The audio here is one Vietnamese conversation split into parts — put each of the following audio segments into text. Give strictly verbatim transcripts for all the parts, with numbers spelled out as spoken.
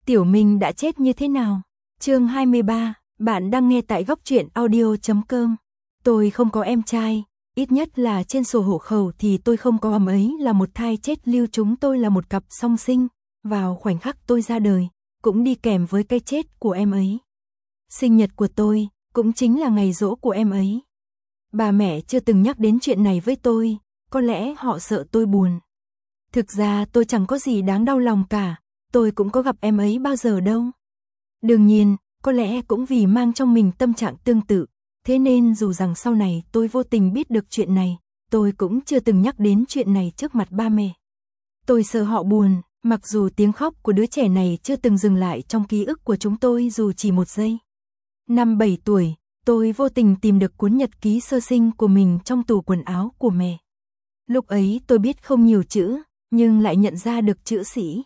Tiểu Minh đã chết như thế nào? Chương hai mươi ba, bạn đang nghe tại góc truyện audio chấm com. Tôi không có em trai, ít nhất là trên sổ hộ khẩu thì tôi không có, em ấy là một thai chết lưu, chúng tôi là một cặp song sinh, vào khoảnh khắc tôi ra đời, cũng đi kèm với cái chết của em ấy. Sinh nhật của tôi, cũng chính là ngày giỗ của em ấy. Bà mẹ chưa từng nhắc đến chuyện này với tôi, có lẽ họ sợ tôi buồn. Thực ra tôi chẳng có gì đáng đau lòng cả, tôi cũng có gặp em ấy bao giờ đâu. Đương nhiên, có lẽ cũng vì mang trong mình tâm trạng tương tự, thế nên dù rằng sau này tôi vô tình biết được chuyện này, tôi cũng chưa từng nhắc đến chuyện này trước mặt ba mẹ. Tôi sợ họ buồn, mặc dù tiếng khóc của đứa trẻ này chưa từng dừng lại trong ký ức của chúng tôi dù chỉ một giây. Năm bảy tuổi, tôi vô tình tìm được cuốn nhật ký sơ sinh của mình trong tủ quần áo của mẹ. Lúc ấy tôi biết không nhiều chữ, nhưng lại nhận ra được chữ sĩ,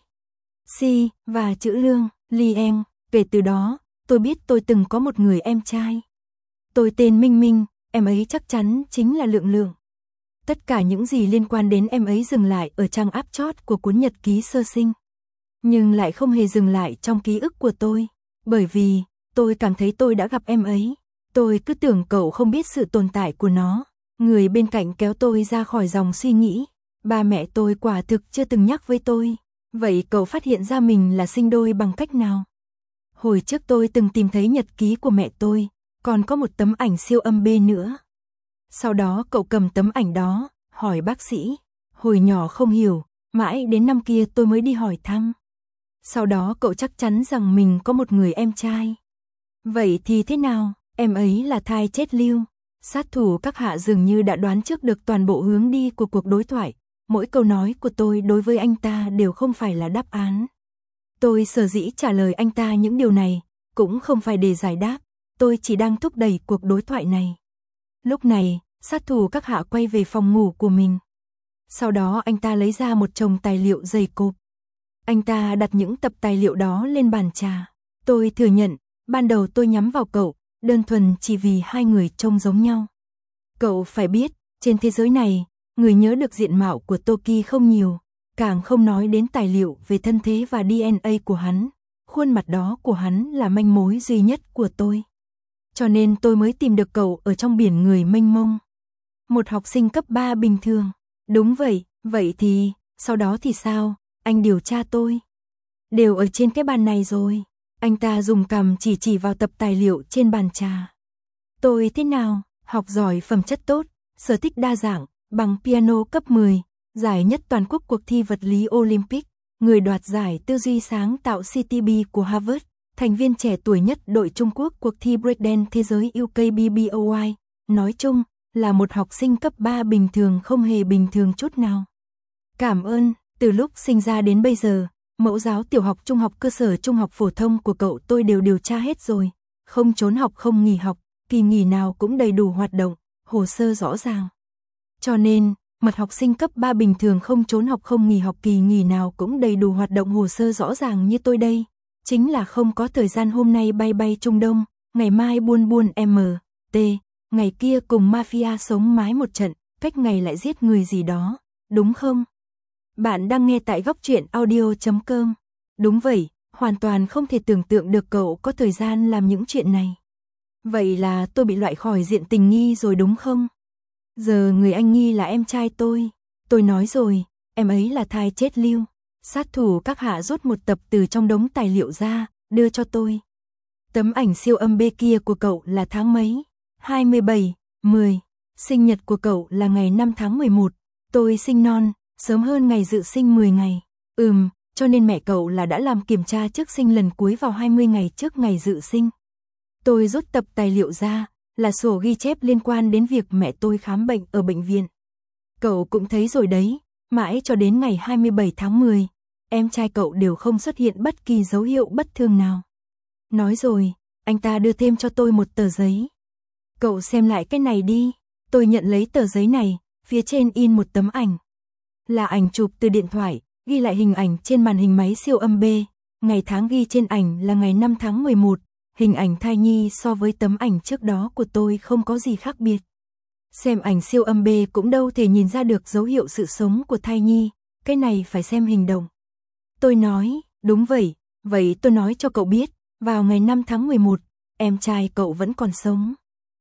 Si và chữ Lương, Li em. Kể từ đó, tôi biết tôi từng có một người em trai. Tôi tên Minh Minh, em ấy chắc chắn chính là Lượng Lượng. Tất cả những gì liên quan đến em ấy dừng lại ở trang áp chót của cuốn nhật ký sơ sinh. Nhưng lại không hề dừng lại trong ký ức của tôi, bởi vì tôi cảm thấy tôi đã gặp em ấy. Tôi cứ tưởng cậu không biết sự tồn tại của nó. Người bên cạnh kéo tôi ra khỏi dòng suy nghĩ. Ba mẹ tôi quả thực chưa từng nhắc với tôi. Vậy cậu phát hiện ra mình là sinh đôi bằng cách nào? Hồi trước tôi từng tìm thấy nhật ký của mẹ tôi, còn có một tấm ảnh siêu âm B nữa. Sau đó cậu cầm tấm ảnh đó, hỏi bác sĩ. Hồi nhỏ không hiểu, mãi đến năm kia tôi mới đi hỏi thăm. Sau đó cậu chắc chắn rằng mình có một người em trai. Vậy thì thế nào? Em ấy là thai chết lưu. Sát thủ các hạ dường như đã đoán trước được toàn bộ hướng đi của cuộc đối thoại. Mỗi câu nói của tôi đối với anh ta đều không phải là đáp án. Tôi sở dĩ trả lời anh ta những điều này, cũng không phải để giải đáp, tôi chỉ đang thúc đẩy cuộc đối thoại này. Lúc này, sát thủ các hạ quay về phòng ngủ của mình. Sau đó anh ta lấy ra một chồng tài liệu dày cộp. Anh ta đặt những tập tài liệu đó lên bàn trà. Tôi thừa nhận, ban đầu tôi nhắm vào cậu, đơn thuần chỉ vì hai người trông giống nhau. Cậu phải biết, trên thế giới này, người nhớ được diện mạo của Toki không nhiều, càng không nói đến tài liệu về thân thế và đê en a của hắn. Khuôn mặt đó của hắn là manh mối duy nhất của tôi. Cho nên tôi mới tìm được cậu ở trong biển người mênh mông. Một học sinh cấp ba bình thường. Đúng vậy, vậy thì, sau đó thì sao? Anh điều tra tôi. Đều ở trên cái bàn này rồi. Anh ta dùng cằm chỉ chỉ vào tập tài liệu trên bàn trà. Tôi thế nào? Học giỏi, phẩm chất tốt, sở thích đa dạng, bằng piano cấp mười, giải nhất toàn quốc cuộc thi vật lý Olympic, người đoạt giải tư duy sáng tạo xê tê bê của Harvard, thành viên trẻ tuổi nhất đội Trung Quốc cuộc thi breakdance thế giới u ca bê bê o i. Nói chung, là một học sinh cấp ba bình thường, không hề bình thường chút nào. Cảm ơn, từ lúc sinh ra đến bây giờ, mẫu giáo tiểu học, trung học cơ sở, trung học phổ thông của cậu tôi đều điều tra hết rồi. Không trốn học, không nghỉ học, kỳ nghỉ nào cũng đầy đủ hoạt động, hồ sơ rõ ràng. Cho nên, một học sinh cấp ba bình thường không trốn học, không nghỉ học, kỳ nghỉ nào cũng đầy đủ hoạt động, hồ sơ rõ ràng như tôi đây. Chính là không có thời gian, hôm nay bay bay Trung Đông, ngày mai buôn buôn em tê, ngày kia cùng mafia sống mái một trận, cách ngày lại giết người gì đó, đúng không? Bạn đang nghe tại góc truyện audio chấm com. Đúng vậy, hoàn toàn không thể tưởng tượng được cậu có thời gian làm những chuyện này. Vậy là tôi bị loại khỏi diện tình nghi rồi đúng không? Giờ người anh nghi là em trai tôi. Tôi nói rồi, em ấy là thai chết lưu. Sát thủ các hạ rút một tập từ trong đống tài liệu ra, đưa cho tôi. Tấm ảnh siêu âm B kia của cậu là tháng mấy? hai mươi bảy, mười. Sinh nhật của cậu là ngày năm tháng mười một. Tôi sinh non, sớm hơn ngày dự sinh mười ngày. Ừm, cho nên mẹ cậu là đã làm kiểm tra trước sinh lần cuối vào hai mươi ngày trước ngày dự sinh. Tôi rút tập tài liệu ra, là sổ ghi chép liên quan đến việc mẹ tôi khám bệnh ở bệnh viện. Cậu cũng thấy rồi đấy, mãi cho đến ngày hai mươi bảy tháng mười, em trai cậu đều không xuất hiện bất kỳ dấu hiệu bất thường nào. Nói rồi, anh ta đưa thêm cho tôi một tờ giấy. Cậu xem lại cái này đi. Tôi nhận lấy tờ giấy này, phía trên in một tấm ảnh. Là ảnh chụp từ điện thoại, ghi lại hình ảnh trên màn hình máy siêu âm B. Ngày tháng ghi trên ảnh là ngày năm tháng mười một. Hình ảnh thai nhi so với tấm ảnh trước đó của tôi không có gì khác biệt. Xem ảnh siêu âm B cũng đâu thể nhìn ra được dấu hiệu sự sống của thai nhi, cái này phải xem hình động. Tôi nói, đúng vậy, Vậy tôi nói cho cậu biết, vào ngày năm tháng mười một, em trai cậu vẫn còn sống.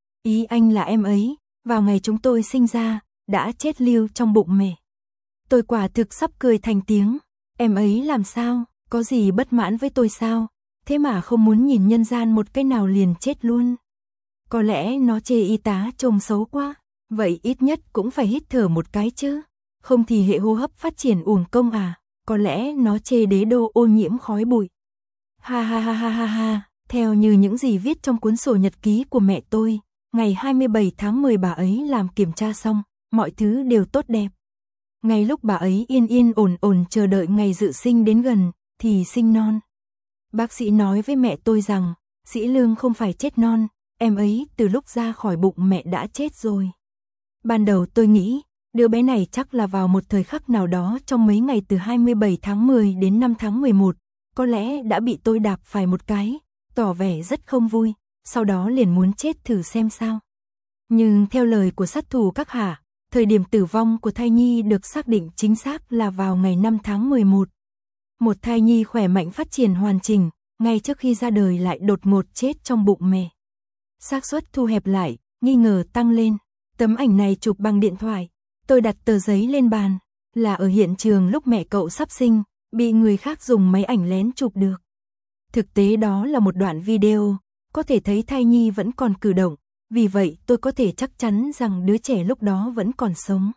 Ý anh là em ấy, vào ngày chúng tôi sinh ra, đã chết lưu trong bụng mẹ. Tôi quả thực sắp cười thành tiếng. Em ấy làm sao, có gì bất mãn với tôi sao? Thế mà không muốn nhìn nhân gian một cái nào liền chết luôn. Có lẽ nó chê y tá trông xấu quá. Vậy ít nhất cũng phải hít thở một cái chứ. Không thì hệ hô hấp phát triển uổng công à. Có lẽ nó chê đế đô ô nhiễm khói bụi. Ha ha ha ha ha ha. Theo như những gì viết trong cuốn sổ nhật ký của mẹ tôi, ngày hai mươi bảy tháng mười bà ấy làm kiểm tra xong, mọi thứ đều tốt đẹp. Ngay lúc bà ấy yên yên ổn ổn chờ đợi ngày dự sinh đến gần, thì sinh non. Bác sĩ nói với mẹ tôi rằng, Sĩ Lương không phải chết non, em ấy từ lúc ra khỏi bụng mẹ đã chết rồi. Ban đầu tôi nghĩ, đứa bé này chắc là vào một thời khắc nào đó trong mấy ngày từ hai mươi bảy tháng mười đến năm tháng mười một, có lẽ đã bị tôi đạp phải một cái, tỏ vẻ rất không vui, sau đó liền muốn chết thử xem sao. Nhưng theo lời của sát thủ các hạ, thời điểm tử vong của thai nhi được xác định chính xác là vào ngày năm tháng mười một. Một thai nhi khỏe mạnh phát triển hoàn chỉnh, ngay trước khi ra đời lại đột ngột chết trong bụng mẹ. Xác suất thu hẹp lại, nghi ngờ tăng lên. Tấm ảnh này chụp bằng điện thoại, tôi đặt tờ giấy lên bàn, là ở hiện trường lúc mẹ cậu sắp sinh, bị người khác dùng máy ảnh lén chụp được. Thực tế đó là một đoạn video, có thể thấy thai nhi vẫn còn cử động, vì vậy tôi có thể chắc chắn rằng đứa trẻ lúc đó vẫn còn sống.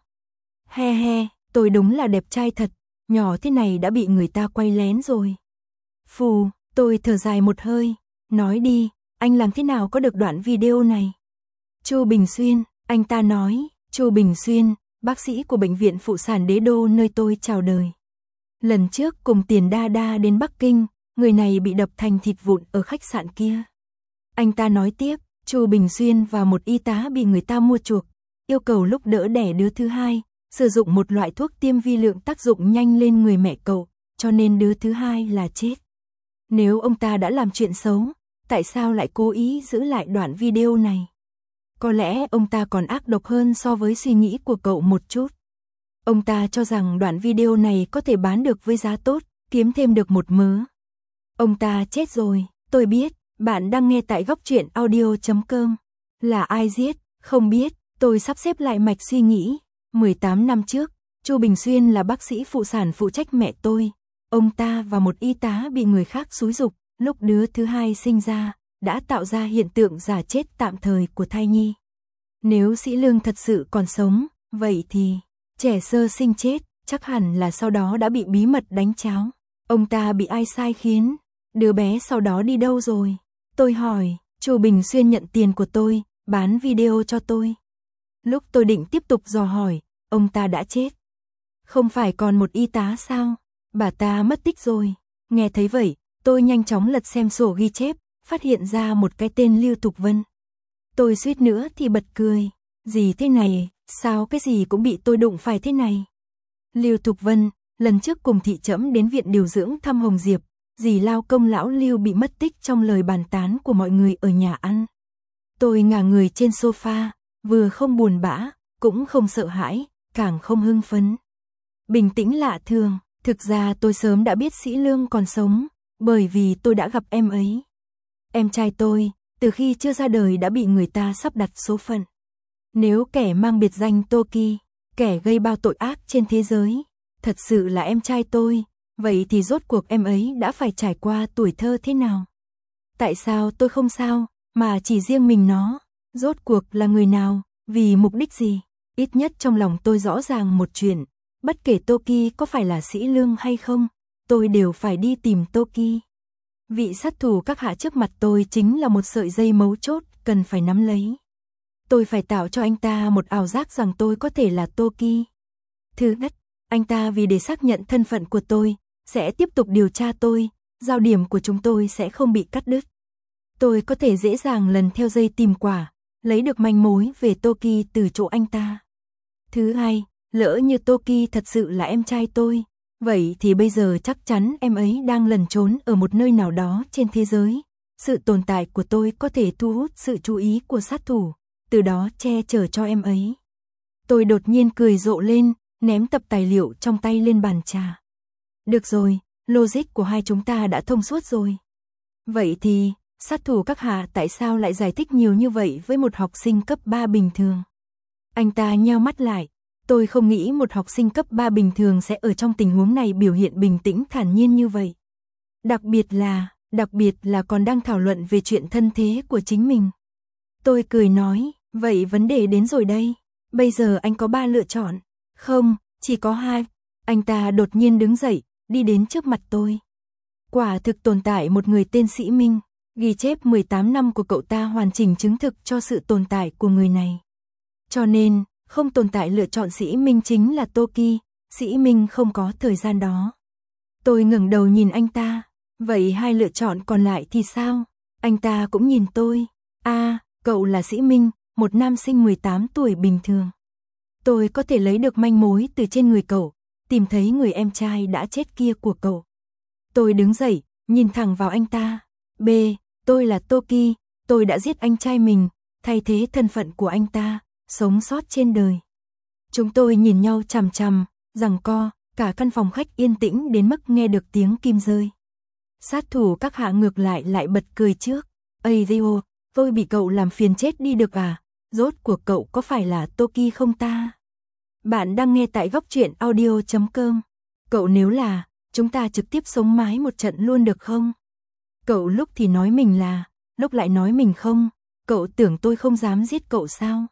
He he, tôi đúng là đẹp trai thật, nhỏ thế này đã bị người ta quay lén rồi. Phù, tôi thở dài một hơi, nói đi, anh làm thế nào có được đoạn video này? Chu Bình Xuyên, anh ta nói, Chu Bình Xuyên, bác sĩ của bệnh viện phụ sản Đế Đô nơi tôi chào đời. Lần trước cùng Tiền Đa Đa đến Bắc Kinh, người này bị đập thành thịt vụn ở khách sạn kia. Anh ta nói tiếp, Chu Bình Xuyên và một y tá bị người ta mua chuộc, yêu cầu lúc đỡ đẻ đứa thứ hai, sử dụng một loại thuốc tiêm vi lượng tác dụng nhanh lên người mẹ cậu, cho nên đứa thứ hai là chết. Nếu ông ta đã làm chuyện xấu, tại sao lại cố ý giữ lại đoạn video này? Có lẽ ông ta còn ác độc hơn so với suy nghĩ của cậu một chút. Ông ta cho rằng đoạn video này có thể bán được với giá tốt, kiếm thêm được một mớ. Ông ta chết rồi, tôi biết, bạn đang nghe tại góc truyện audio chấm com. Là ai giết, không biết, tôi sắp xếp lại mạch suy nghĩ. mười tám năm trước, Chu Bình Xuyên là bác sĩ phụ sản phụ trách mẹ tôi. Ông ta và một y tá bị người khác xúi giục, lúc đứa thứ hai sinh ra, đã tạo ra hiện tượng giả chết tạm thời của thai nhi. Nếu Sĩ Lương thật sự còn sống, vậy thì, trẻ sơ sinh chết, chắc hẳn là sau đó đã bị bí mật đánh cháo. Ông ta bị ai sai khiến? Đứa bé sau đó đi đâu rồi? Tôi hỏi, Chu Bình Xuyên nhận tiền của tôi, bán video cho tôi. Lúc tôi định tiếp tục dò hỏi, ông ta đã chết. Không phải còn một y tá sao? Bà ta mất tích rồi. Nghe thấy vậy, tôi nhanh chóng lật xem sổ ghi chép, phát hiện ra một cái tên Lưu Thục Vân. Tôi suýt nữa thì bật cười. Gì thế này, sao cái gì cũng bị tôi đụng phải thế này? Lưu Thục Vân, lần trước cùng thị trẫm đến viện điều dưỡng thăm Hồng Diệp, dì lao công lão Lưu bị mất tích trong lời bàn tán của mọi người ở nhà ăn. Tôi ngả người trên sofa, vừa không buồn bã, cũng không sợ hãi, càng không hưng phấn. Bình tĩnh lạ thường, thực ra tôi sớm đã biết Sĩ Lương còn sống, bởi vì tôi đã gặp em ấy. Em trai tôi, từ khi chưa ra đời đã bị người ta sắp đặt số phận. Nếu kẻ mang biệt danh Toki, kẻ gây bao tội ác trên thế giới, thật sự là em trai tôi, vậy thì rốt cuộc em ấy đã phải trải qua tuổi thơ thế nào? Tại sao tôi không sao, mà chỉ riêng mình nó? Rốt cuộc là người nào, vì mục đích gì? Ít nhất trong lòng tôi rõ ràng một chuyện, bất kể Toki có phải là Sĩ Lương hay không, tôi đều phải đi tìm Toki. Vị sát thủ các hạ trước mặt tôi chính là một sợi dây mấu chốt, cần phải nắm lấy. Tôi phải tạo cho anh ta một ảo giác rằng tôi có thể là Toki. Thứ nhất, anh ta vì để xác nhận thân phận của tôi, sẽ tiếp tục điều tra tôi, giao điểm của chúng tôi sẽ không bị cắt đứt. Tôi có thể dễ dàng lần theo dây tìm quả, lấy được manh mối về Toki từ chỗ anh ta. Thứ hai, lỡ như Toki thật sự là em trai tôi, vậy thì bây giờ chắc chắn em ấy đang lẩn trốn ở một nơi nào đó trên thế giới. Sự tồn tại của tôi có thể thu hút sự chú ý của sát thủ, từ đó che chở cho em ấy. Tôi đột nhiên cười rộ lên, ném tập tài liệu trong tay lên bàn trà. Được rồi, logic của hai chúng ta đã thông suốt rồi. Vậy thì, sát thủ các hạ tại sao lại giải thích nhiều như vậy với một học sinh cấp ba bình thường? Anh ta nheo mắt lại, tôi không nghĩ một học sinh cấp ba bình thường sẽ ở trong tình huống này biểu hiện bình tĩnh thản nhiên như vậy. Đặc biệt là, đặc biệt là còn đang thảo luận về chuyện thân thế của chính mình. Tôi cười nói, vậy vấn đề đến rồi đây. Bây giờ anh có ba lựa chọn. Không, chỉ có hai. Anh ta đột nhiên đứng dậy, đi đến trước mặt tôi. Quả thực tồn tại một người tên Sĩ Minh, ghi chép mười tám năm của cậu ta hoàn chỉnh chứng thực cho sự tồn tại của người này. Cho nên, không tồn tại lựa chọn Sĩ Minh chính là Toki, Sĩ Minh không có thời gian đó. Tôi ngẩng đầu nhìn anh ta, vậy hai lựa chọn còn lại thì sao? Anh ta cũng nhìn tôi. A, à, cậu là Sĩ Minh, một nam sinh mười tám tuổi bình thường. Tôi có thể lấy được manh mối từ trên người cậu, tìm thấy người em trai đã chết kia của cậu. Tôi đứng dậy, nhìn thẳng vào anh ta. B, tôi là Toki, tôi đã giết anh trai mình, thay thế thân phận của anh ta, sống sót trên đời. Chúng tôi nhìn nhau chằm chằm, giằng co, cả căn phòng khách yên tĩnh đến mức nghe được tiếng kim rơi. Sát thủ các hạ ngược lại lại bật cười trước. Ây Rio, tôi bị cậu làm phiền chết đi được à? Rốt cuộc cậu có phải là Toki không ta? Bạn đang nghe tại góc truyện audio chấm com. Cậu nếu là, chúng ta trực tiếp sống mái một trận luôn được không? Cậu lúc thì nói mình là, lúc lại nói mình không. Cậu tưởng tôi không dám giết cậu sao?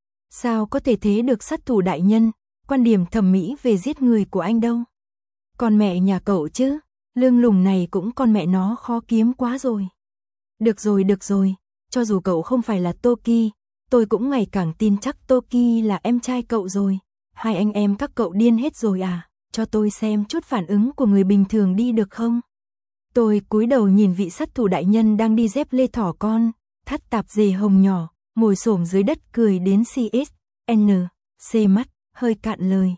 Sao có thể thế được sát thủ đại nhân, quan điểm thẩm mỹ về giết người của anh đâu? Con mẹ nhà cậu chứ, lương lùng này cũng con mẹ nó khó kiếm quá rồi. Được rồi được rồi, cho dù cậu không phải là Toki, tôi cũng ngày càng tin chắc Toki là em trai cậu rồi. Hai anh em các cậu điên hết rồi à? Cho tôi xem chút phản ứng của người bình thường đi được không? Tôi cúi đầu nhìn vị sát thủ đại nhân đang đi dép lê thỏ con, thắt tạp dề hồng nhỏ, ngồi xổm dưới đất cười đến xê ét en xê mắt, hơi cạn lời.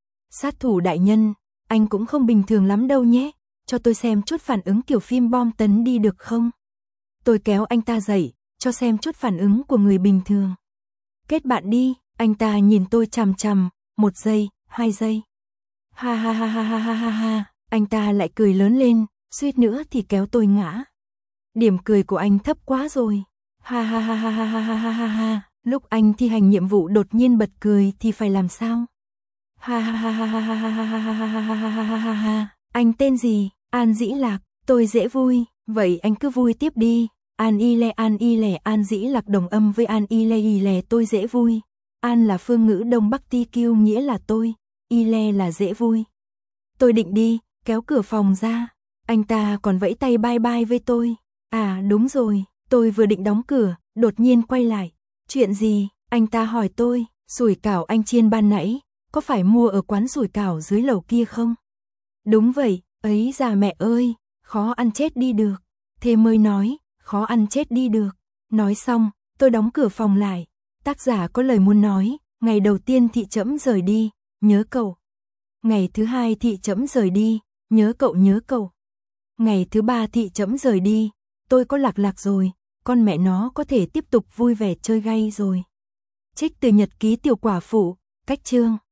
Sát thủ đại nhân, anh cũng không bình thường lắm đâu nhé, cho tôi xem chút phản ứng kiểu phim bom tấn đi được không? Tôi kéo anh ta dậy, cho xem chút phản ứng của người bình thường. Kết bạn đi, anh ta nhìn tôi chằm chằm, một giây, hai giây. Ha ha ha ha ha ha ha ha, anh ta lại cười lớn lên, suýt nữa thì kéo tôi ngã. Điểm cười của anh thấp quá rồi. Ha ha ha ha ha ha ha ha ha ha, lúc anh thi hành nhiệm vụ đột nhiên bật cười thì phải làm sao? Ha ha ha ha ha ha ha ha ha ha ha ha ha ha ha, anh tên gì? An Dĩ Lạc, tôi dễ vui, vậy anh cứ vui tiếp đi. An y le an y lẻ An Dĩ Lạc đồng âm với An y le y lẻ tôi dễ vui. An là phương ngữ Đông Bắc Ti Kiêu nghĩa là tôi, y le là dễ vui. Tôi định đi, kéo cửa phòng ra, anh ta còn vẫy tay bye bye với tôi. À đúng rồi, tôi vừa định đóng cửa, đột nhiên quay lại. Chuyện gì? Anh ta hỏi tôi, sủi cảo anh chiên ban nãy, có phải mua ở quán sủi cảo dưới lầu kia không? Đúng vậy, ấy già mẹ ơi, khó ăn chết đi được. Thế mới nói, khó ăn chết đi được. Nói xong, tôi đóng cửa phòng lại. Tác giả có lời muốn nói, ngày đầu tiên thị trẫm rời đi, nhớ cậu. Ngày thứ hai thị trẫm rời đi, nhớ cậu nhớ cậu. Ngày thứ ba thị trẫm rời đi, tôi có lạc lạc rồi, con mẹ nó có thể tiếp tục vui vẻ chơi gay rồi. Trích từ nhật ký tiểu quả phụ, cách chương.